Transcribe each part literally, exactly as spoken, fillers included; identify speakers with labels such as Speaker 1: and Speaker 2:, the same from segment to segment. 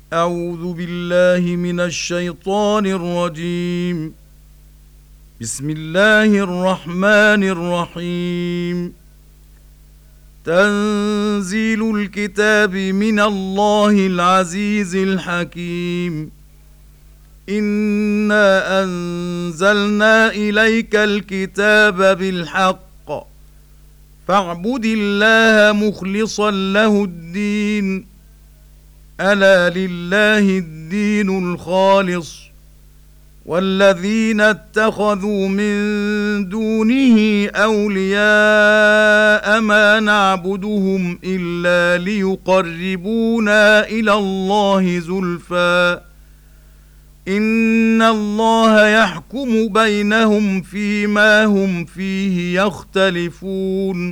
Speaker 1: أعوذ بالله من الشيطان الرجيم. بسم الله الرحمن الرحيم. تنزيل الكتاب من الله العزيز الحكيم. إنا أنزلنا إليك الكتاب بالحق فاعبد الله مخلصا له الدين ألا لله الدين الخالص والذين اتخذوا من دونه أولياء ما نعبدهم إلا ليقربونا إلى الله زلفى إن الله يحكم بينهم فيما هم فيه يختلفون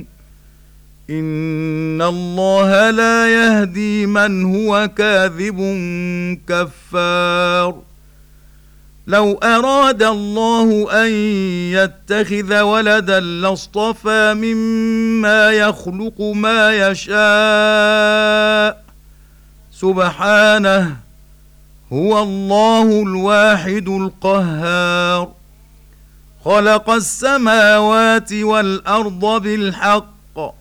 Speaker 1: إن الله لا يهدي من هو كاذب كفار. لو أراد الله أن يتخذ ولدا لاصطفى مما يخلق ما يشاء سبحانه هو الله الواحد القهار. خلق السماوات والأرض بالحق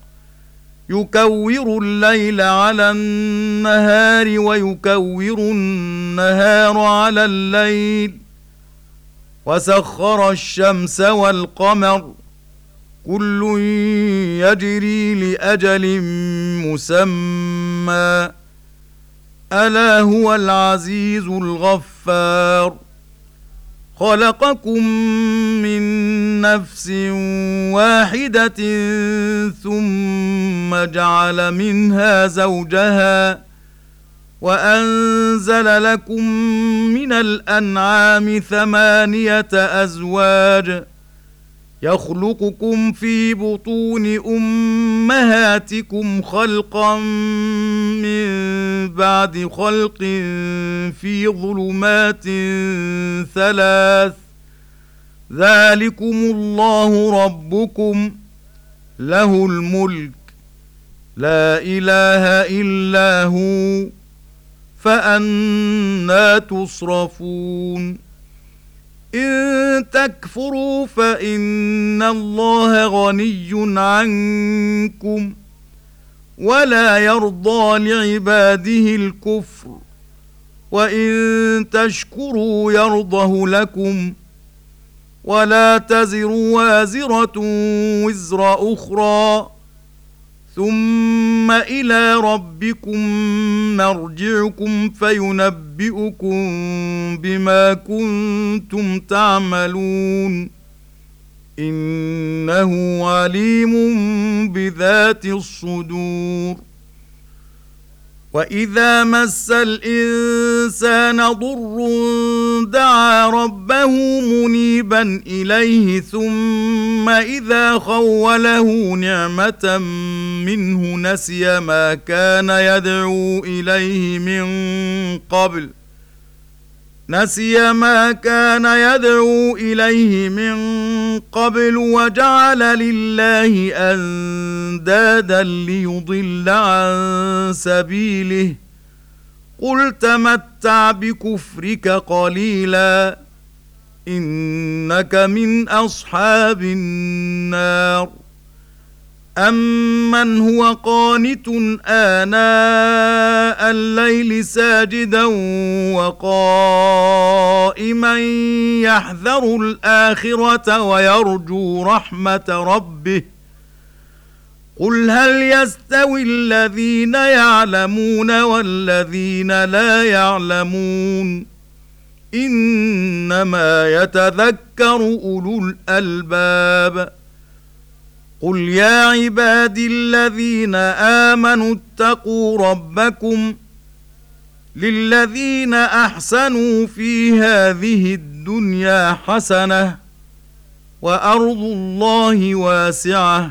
Speaker 1: يكور الليل على النهار ويكور النهار على الليل وسخر الشمس والقمر كل يجري لأجل مسمى ألا هو العزيز الغفار. خلقكم من نفس واحدة ثم جعل منها زوجها وأنزل لكم من الأنعام ثمانية أزواج يخلقكم في بطون أمهاتكم خلقا من بعد خلق في ظلمات ثلاث ذلكم الله ربكم له الملك لا إله إلا هو فأنى تصرفون. إن تكفروا فإن الله غني عنكم ولا يرضى لعباده الكفر وإن تشكروا يرضه لكم ولا تزر وازرة وزر أخرى ثم إلى ربكم مرجعكم فينبئكم بما كنتم تعملون إنه عليم بذات الصدور. وإذا مس الإنسان ضر دعا ربه منيبا إليه ثم إذا خوله نعمة منه نسي ما كان يدعو إليه من قبل نسي ما كان يدعو إليه من قبل وجعل لله أندادا ليضل عن سبيله قل تمتع بكفرك قليلا إنك من أصحاب النار. أمن هو قانت آناء الليل ساجدا وقائما يحذر الآخرة ويرجو رحمة ربه قل هل يستوي الذين يعلمون والذين لا يعلمون إنما يتذكر أولو الألباب. قل يا عبادي الذين آمنوا اتقوا ربكم للذين أحسنوا في هذه الدنيا حسنة وأرض الله واسعة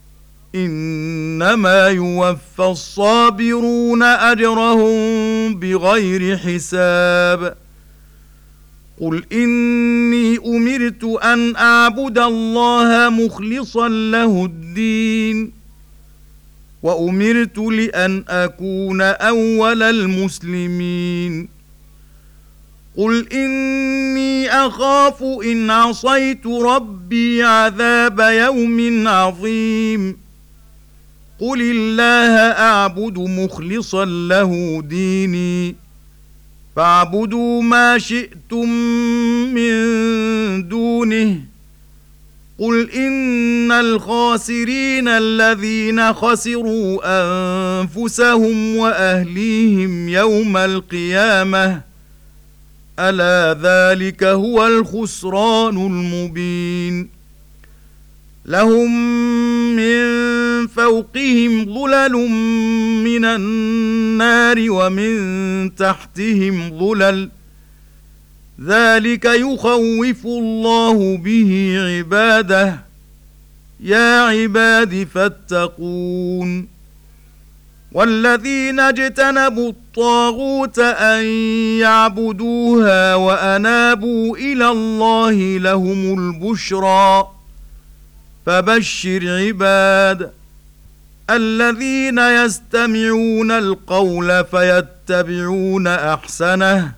Speaker 1: إنما يوفى الصابرون أجرهم بغير حساب. قل إني أمرت أن أعبد الله مخلصا له الدين وأمرت لأن أكون أول المسلمين قل إني أخاف إن عصيت ربي عذاب يوم عظيم قل الله أعبد مخلصا له ديني فاعبدوا ما شئتم من دونه قل إن الخاسرين الذين خسروا أنفسهم وأهليهم يوم القيامة ألا ذلك هو الخسران المبين لهم من فوقهم ظلل من النار ومن تحتهم ظلل ذلك يخوف الله به عباده يا عباد فاتقون والذين اجتنبوا الطاغوت أن يعبدوها وأنابوا إلى الله لهم البشرى فبشر عباد الذين يستمعون القول فيتبعون أحسنه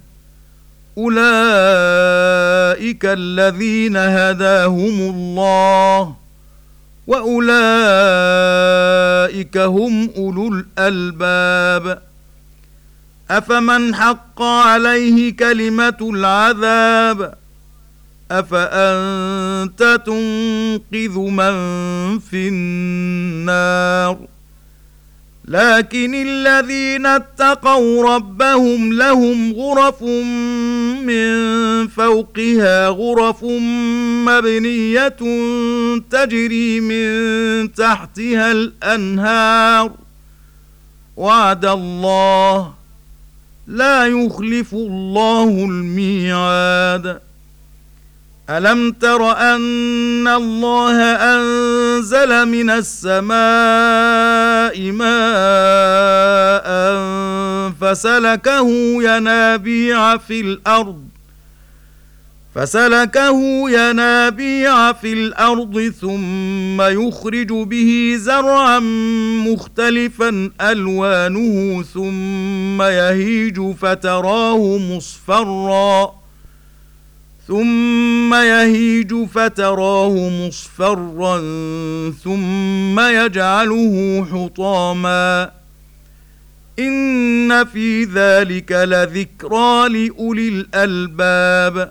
Speaker 1: أولئك الذين هداهم الله وأولئك هم أولو الألباب أفمن حق عليه كلمة العذاب أفأنت تنقذ من في النار لكن الذين اتقوا ربهم لهم غرف من فوقها غرف مبنية تجري من تحتها الأنهار وعد الله لا يخلف الله الميعاد ألم تر أن الله أنزل من السماء ماء فسلكه ينابيع في الأرض فسلكه ينابيع في الأرض ثم يخرج به زرعا مختلفا ألوانه ثم يهيج فتراه مصفرا ثم يهيج فتراه مصفرا ثم يجعله حطاما إن في ذلك لذكرى لأولي الألباب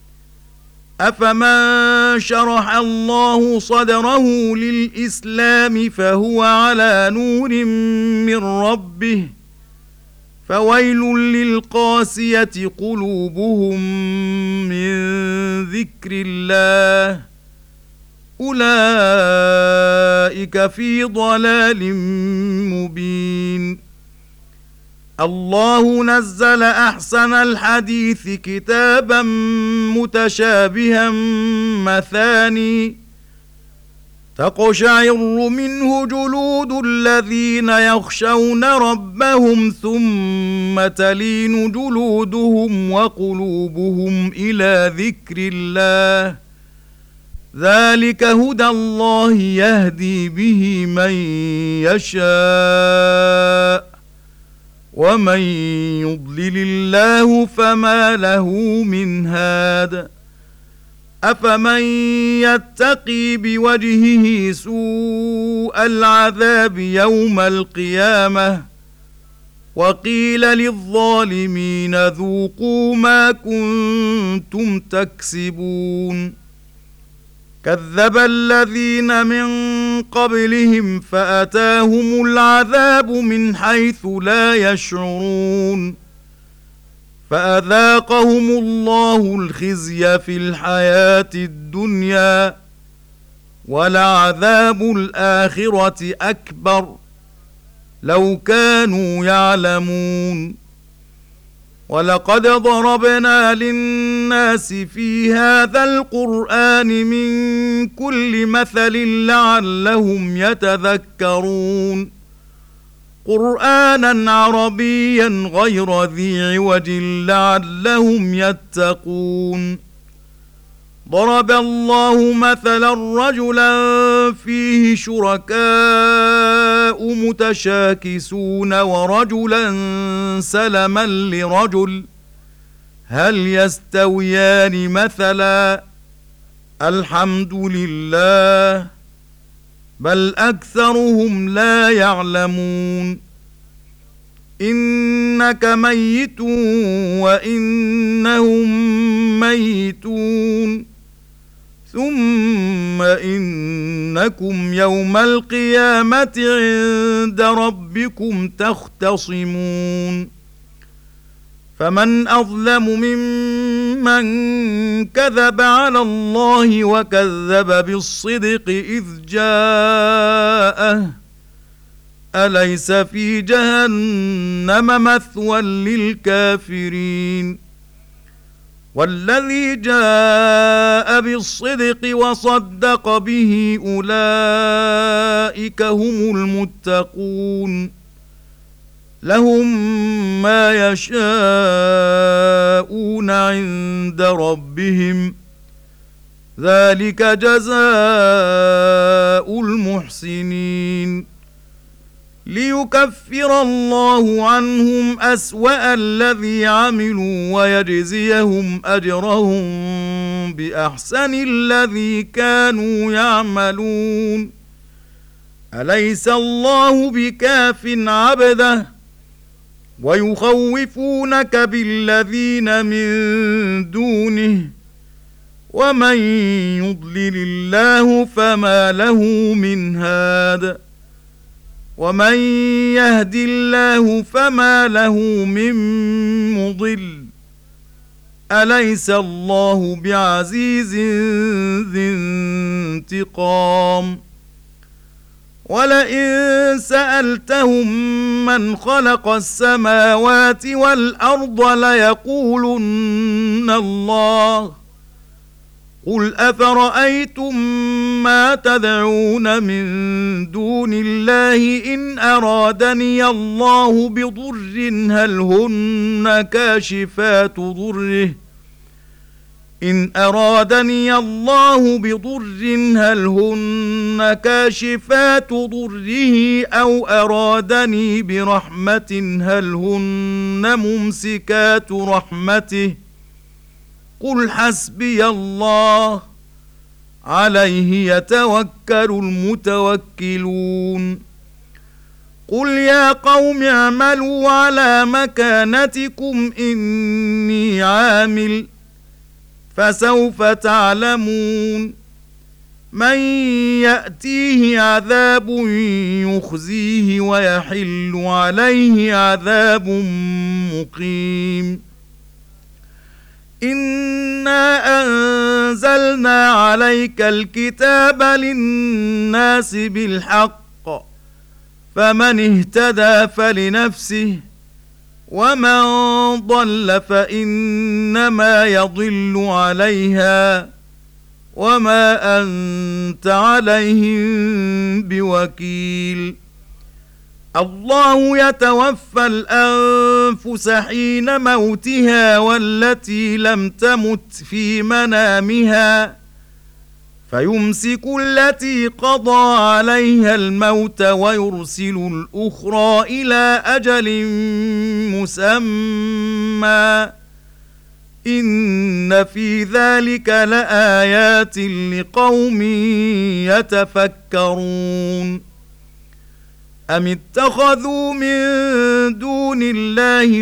Speaker 1: أفمن شرح الله صدره للإسلام فهو على نور من ربه فويل للقاسية قلوبهم من ذكر الله أولئك في ضلال مبين الله نزل أحسن الحديث كتابا متشابها مثاني تقشعر منه جلود الذين يخشون ربهم ثم تلين جلودهم وقلوبهم إلى ذكر الله ذلك هدى الله يهدي به من يشاء ومن يضلل الله فما له من هاد أفمن يتقي بوجهه سوء العذاب يوم القيامة وقيل للظالمين ذوقوا ما كنتم تكسبون كذب الذين من قبلهم فأتاهم العذاب من حيث لا يشعرون فأذاقهم الله الخزي في الحياة الدنيا ولعذاب الآخرة أكبر لو كانوا يعلمون ولقد ضربنا للناس في هذا القرآن من كل مثل لعلهم يتذكرون قرآنا عربيا غير ذي عوج لعلهم يتقون ضرب الله مثلا رجلا فيه شركاء متشاكسون ورجلا سلما لرجل هل يستويان مثلا الحمد لله بل أكثرهم لا يعلمون إنك ميت وإنهم ميتون ثم إنكم يوم القيامة عند ربكم تختصمون فمن أظلم ممن كذب على الله وكذب بالصدق إذ جاءه أليس في جهنم مثوى للكافرين والذي جاء بالصدق وصدق به أولئك هم المتقون لهم ما يشاءون عند ربهم ذلك جزاء المحسنين ليكفر الله عنهم أسوأ الذي عملوا ويجزيهم أجرهم بأحسن الذي كانوا يعملون أليس الله بكاف عبده ويخوفونك بالذين من دونه ومن يضلل الله فما له من هاد ومن يهد الله فما له من مضل أليس الله بعزيز ذي انتقام ولئن سألتهم من خلق السماوات والأرض ليقولن الله قل أفرأيتم ما تدعون من دون الله إن أرادني الله بضر هل هن كاشفات ضره إن أرادني الله بضر هل هن كاشفات ضره أو أرادني برحمة هل هن ممسكات رحمته قل حسبي الله عليه يتوكل المتوكلون قل يا قوم اعملوا على مكانتكم إني عامل فسوف تعلمون من يأتيه عذاب يخزيه ويحل عليه عذاب مقيم إنا أنزلنا عليك الكتاب للناس بالحق فمن اهتدى فلنفسه ومن ضل فإنما يضل عليها وما أنت عليهم بوكيل الله يتوفى الأنفس حين موتها والتي لم تمت في منامها فيمسك التي قضى عليها الموت ويرسل الأخرى إلى أجل مسمى إن في ذلك لآيات لقوم يتفكرون أم اتخذوا من دون الله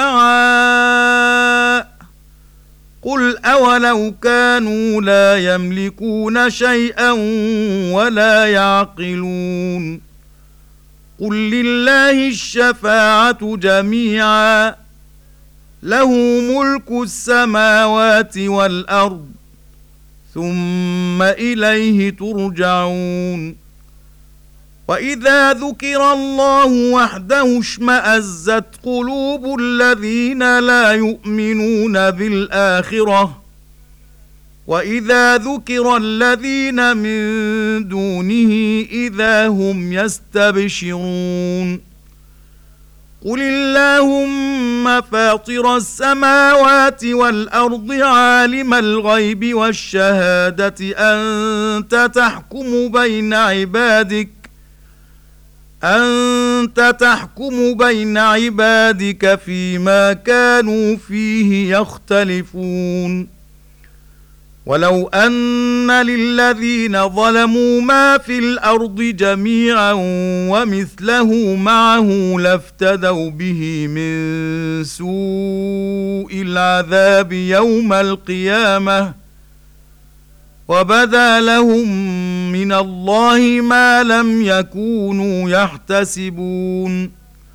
Speaker 1: شفعاء قل أولو كانوا لا يملكون شيئا ولا يعقلون قل لله الشفاعة جميعا له ملك السماوات والأرض ثم إليه ترجعون وإذا ذكر الله وحده اشمأزت قلوب الذين لا يؤمنون بالآخرة وإذا ذكر الذين من دونه إذا هم يستبشرون قل اللهم فاطر السماوات والأرض عالم الغيب والشهادة أنت تحكم بين عبادك أنت تحكم بين عبادك فيما كانوا فيه يختلفون ولو أن للذين ظلموا ما في الأرض جميعا ومثله معه لافتدوا به من سوء العذاب يوم القيامة وبدا لهم من الله ما لم يكونوا يحتسبون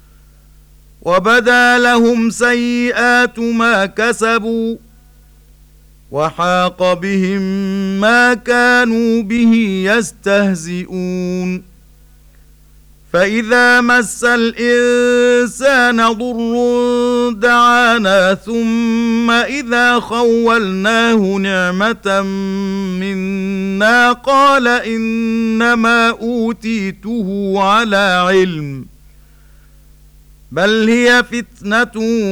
Speaker 1: وبدا لهم سيئات ما كسبوا وحاق بهم ما كانوا به يستهزئون فإذا مس الإنسان ضر دعانا ثم إذا خولناه نعمة منا قال إنما أوتيته على علم بل هي فتنة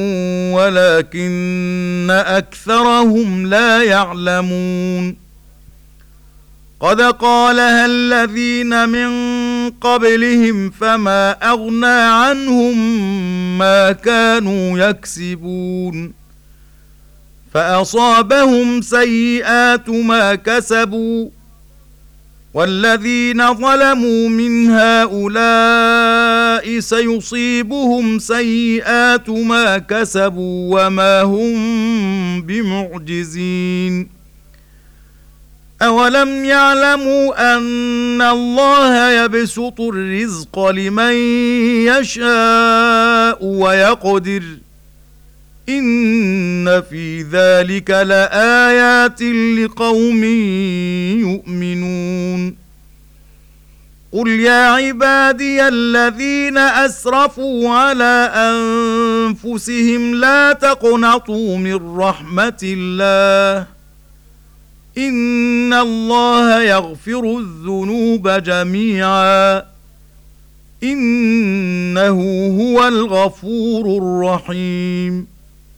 Speaker 1: ولكن أكثرهم لا يعلمون قد قالها الذين من قبلهم فما أغنى عنهم ما كانوا يكسبون فأصابهم سيئات ما كسبوا والذين ظلموا من هؤلاء سيصيبهم سيئات ما كسبوا وما هم بمعجزين أولم يعلموا أن الله يبسط الرزق لمن يشاء ويقدر إن في ذلك لآيات لقوم يؤمنون قل يا عبادي الذين أسرفوا على أنفسهم لا تقنطوا من رحمة الله إن الله يغفر الذنوب جميعا إنه هو الغفور الرحيم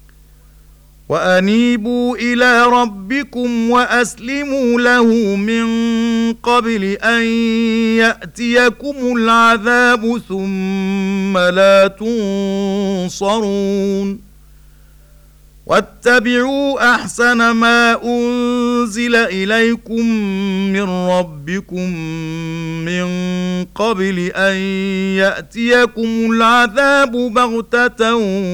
Speaker 1: وأنيبوا إلى ربكم وأسلموا له من قبل أن يأتيكم العذاب ثم لا تنصرون واتبعوا أحسن ما أنزل إليكم من ربكم من قبل أن يأتيكم العذاب بغتة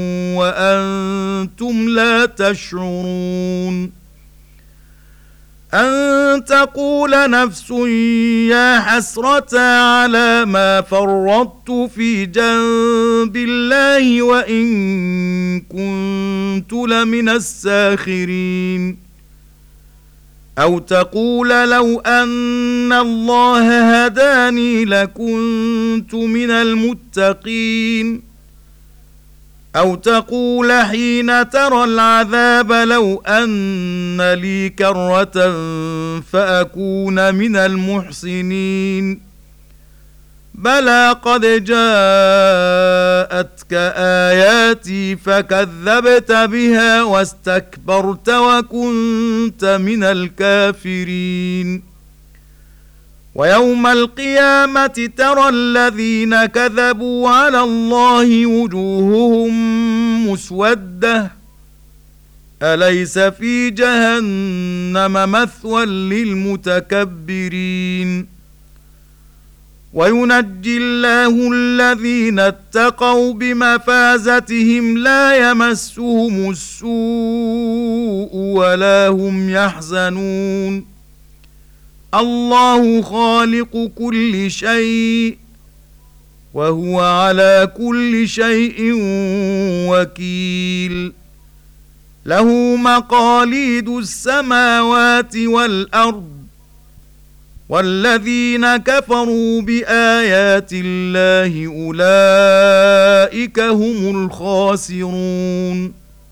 Speaker 1: وأنتم لا تشعرون أن تقول نفس يا حسرة على ما فرطت في جنب الله وإن كنت لمن الساخرين أو تقول لو أن الله هداني لكنت من المتقين أو تقول حين ترى العذاب لو أن لي كرة فأكون من المحسنين بلى قد جاءتك آياتي فكذبت بها واستكبرت وكنت من الكافرين ويوم القيامة ترى الذين كذبوا على الله وجوههم مسودة أليس في جهنم مثوى للمتكبرين وينجي الله الذين اتقوا بمفازتهم لا يمسهم السوء ولا هم يحزنون الله خالق كل شيء وهو على كل شيء وكيل له مقاليد السماوات والأرض والذين كفروا بآيات الله أولئك هم الخاسرون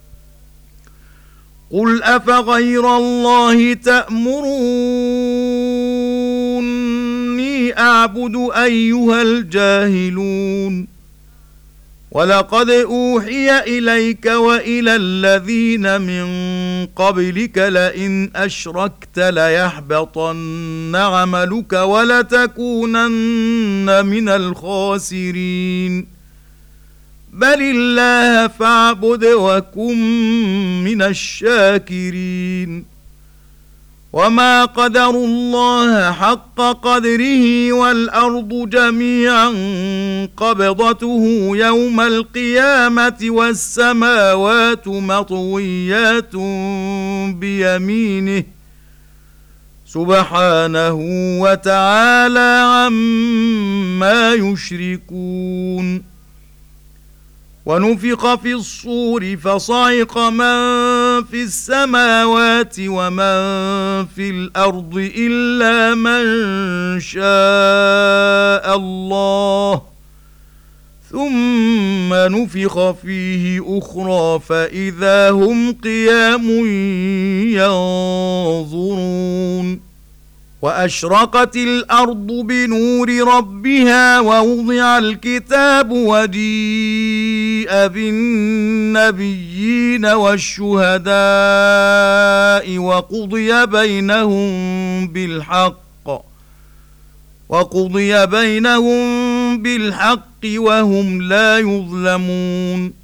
Speaker 1: قل أفغير الله تأمروني أعبد أيها الجاهلون ولقد أوحي إليك وإلى الذين من قبلك لئن أشركت ليحبطن عملك ولتكونن من الخاسرين بل الله فاعبد وكن من الشاكرين وما قدروا الله حق قدره والأرض جميعا قبضته يوم القيامة والسماوات مطويات بيمينه سبحانه وتعالى عما يشركون ونفخ في الصور فصعق من في السماوات ومن في الأرض إلا من شاء الله ثم نفخ فيه أخرى فإذا هم قيام ينظرون وأشرقت الأرض بنور ربها ووضع الكتاب وجيء بالنبيين والشهداء وقضي بينهم بالحق وقضي بينهم بالحق وهم لا يظلمون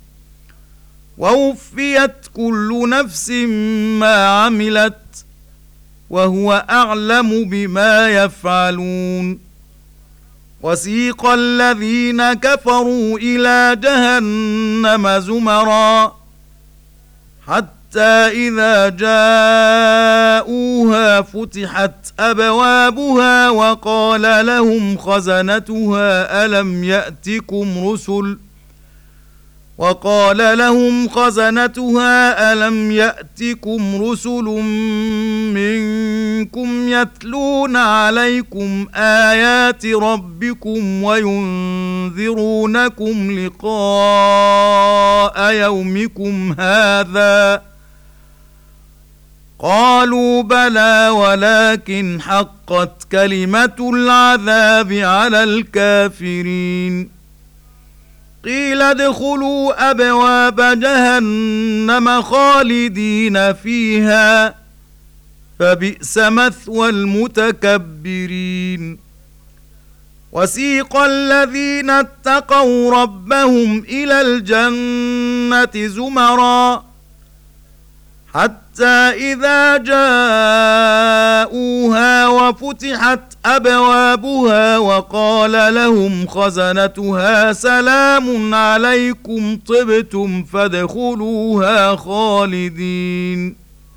Speaker 1: ووفيت كل نفس ما عملت وهو أعلم بما يفعلون وسيق الذين كفروا إلى جهنم زمرا حتى إذا جاءوها فتحت أبوابها وقال لهم خزنتها ألم يأتكم رسل وقال لهم خزنتها ألم يأتكم رسل منكم يتلون عليكم آيات ربكم وينذرونكم لقاء يومكم هذا قالوا بلى ولكن حقت كلمة العذاب على الكافرين قيل ادخلوا أبواب جهنم خالدين فيها فبئس مثوى المتكبرين وسيق الذين اتقوا ربهم إلى الجنة زمرا حتى إذا جاءوها وفتحت أبوابها وقال لهم خزنتها سلام عليكم طبتم فادخلوها خالدين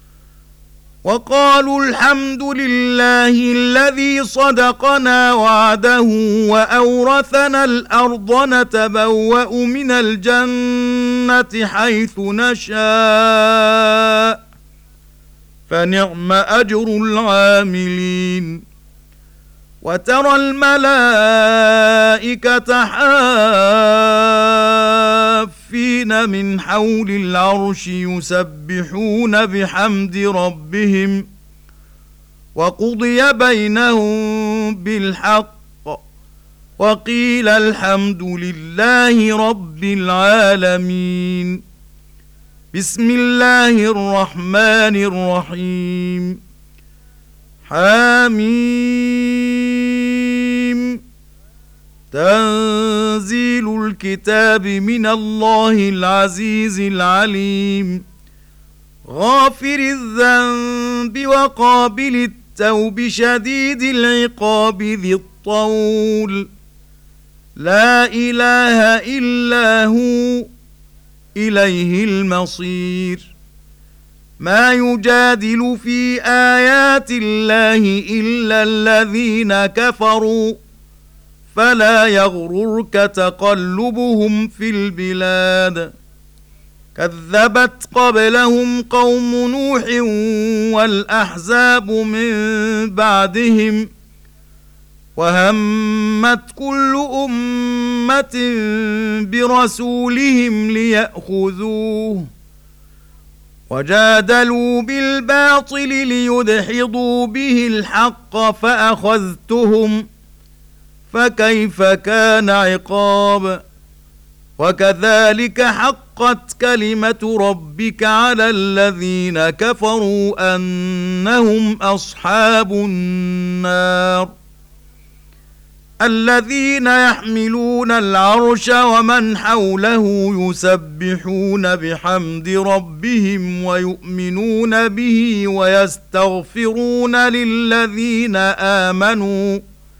Speaker 1: وقالوا الحمد لله الذي صدقنا وعده وأورثنا الأرض نتبوأ من الجنة حيث نشاء فنعم أجر العاملين وترى الملائكة حافين من حول العرش يسبحون بحمد ربهم وقضي بينهم بالحق وقيل الحمد لله رب العالمين بسم الله الرحمن الرحيم حميم تنزيل الكتاب من الله العزيز العليم غافر الذنب وقابل التوب شديد العقاب ذي الطول لا إله إلا هو إليه المصير ما يجادل في آيات الله إلا الذين كفروا فلا يغررك تقلبهم في البلاد كذبت قبلهم قوم نوح والأحزاب من بعدهم وهمت كل أمة برسولهم ليأخذوه وجادلوا بالباطل ليدحضوا به الحق فأخذتهم فكيف كان عقاب وكذلك حقت كلمة ربك على الذين كفروا أنهم أصحاب النار الذين يحملون العرش ومن حوله يسبحون بحمد ربهم ويؤمنون به ويستغفرون للذين آمنوا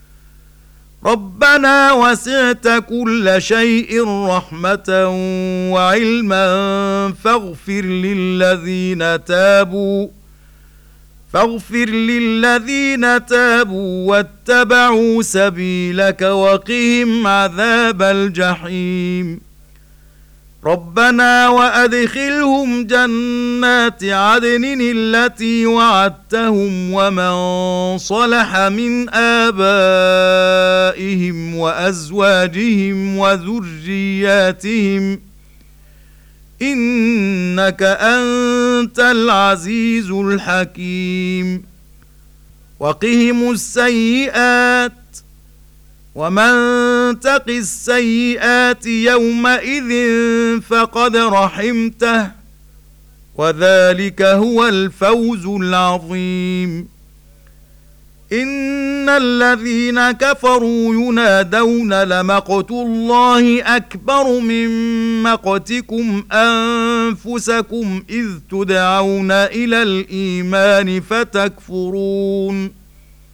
Speaker 1: ربنا وسعت كل شيء رحمة وعلما فاغفر للذين تابوا فاغفر للذين تابوا واتبعوا سبيلك وقهم عذاب الجحيم ربنا وأدخلهم جنات عدن التي وعدتهم ومن صلح من آبائهم وأزواجهم وذرياتهم إنك أنت العزيز الحكيم وقهم السيئات ومن تق السيئات يومئذ فقد رحمته وذلك هو الفوز العظيم إن الذين كفروا ينادون لمقت الله أكبر من مقتكم أنفسكم إذ تدعون إلى الإيمان فتكفرون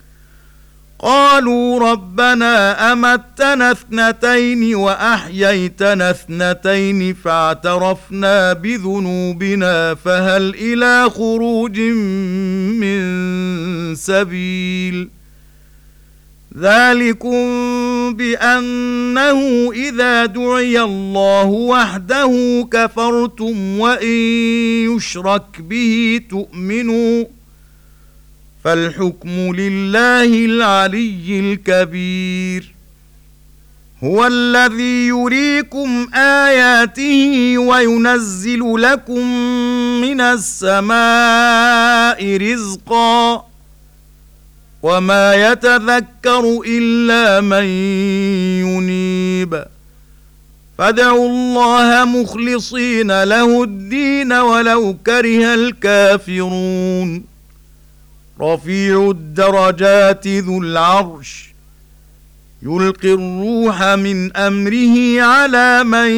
Speaker 1: قالوا ربنا أمتنا اثنتين وأحييتنا اثنتين فاعترفنا بذنوبنا فهل إلى خروج من سبيل ذلكم بأنه إذا دعي الله وحده كفرتم وإن يشرك به تؤمنوا فالحكم لله العلي الكبير هو الذي يريكم آياته وينزل لكم من السماء رزقا وما يتذكر إلا من ينيب فادعوا الله مخلصين له الدين ولو كره الكافرون رفيع الدرجات ذو العرش يلقي الروح من أمره على من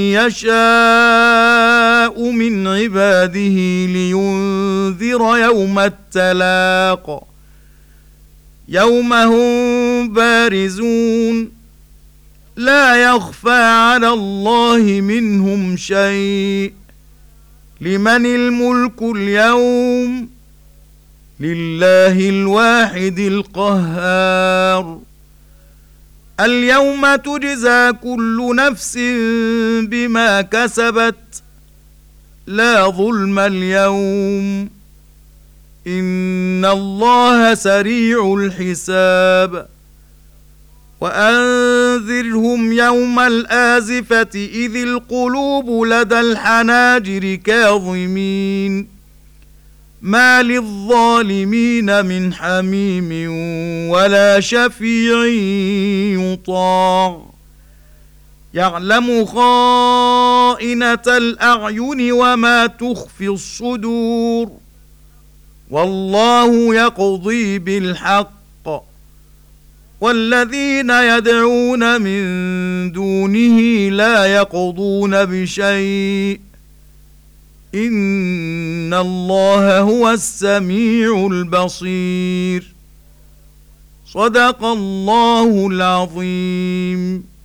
Speaker 1: يشاء من عباده لينذر يوم التلاق يوم هم بارزون لا يخفى على الله منهم شيء لمن الملك اليوم لله الواحد القهار اليوم تجزى كل نفس بما كسبت لا ظلم اليوم إن الله سريع الحساب وأنذرهم يوم الآزفة إذ القلوب لدى الحناجر كاظمين ما للظالمين من حميم ولا شفيع يطاع يعلم خائنة الأعين وما تخفي الصدور والله يقضي بالحق والذين يدعون من دونه لا يقضون بشيء إن الله هو السميع البصير صدق الله العظيم.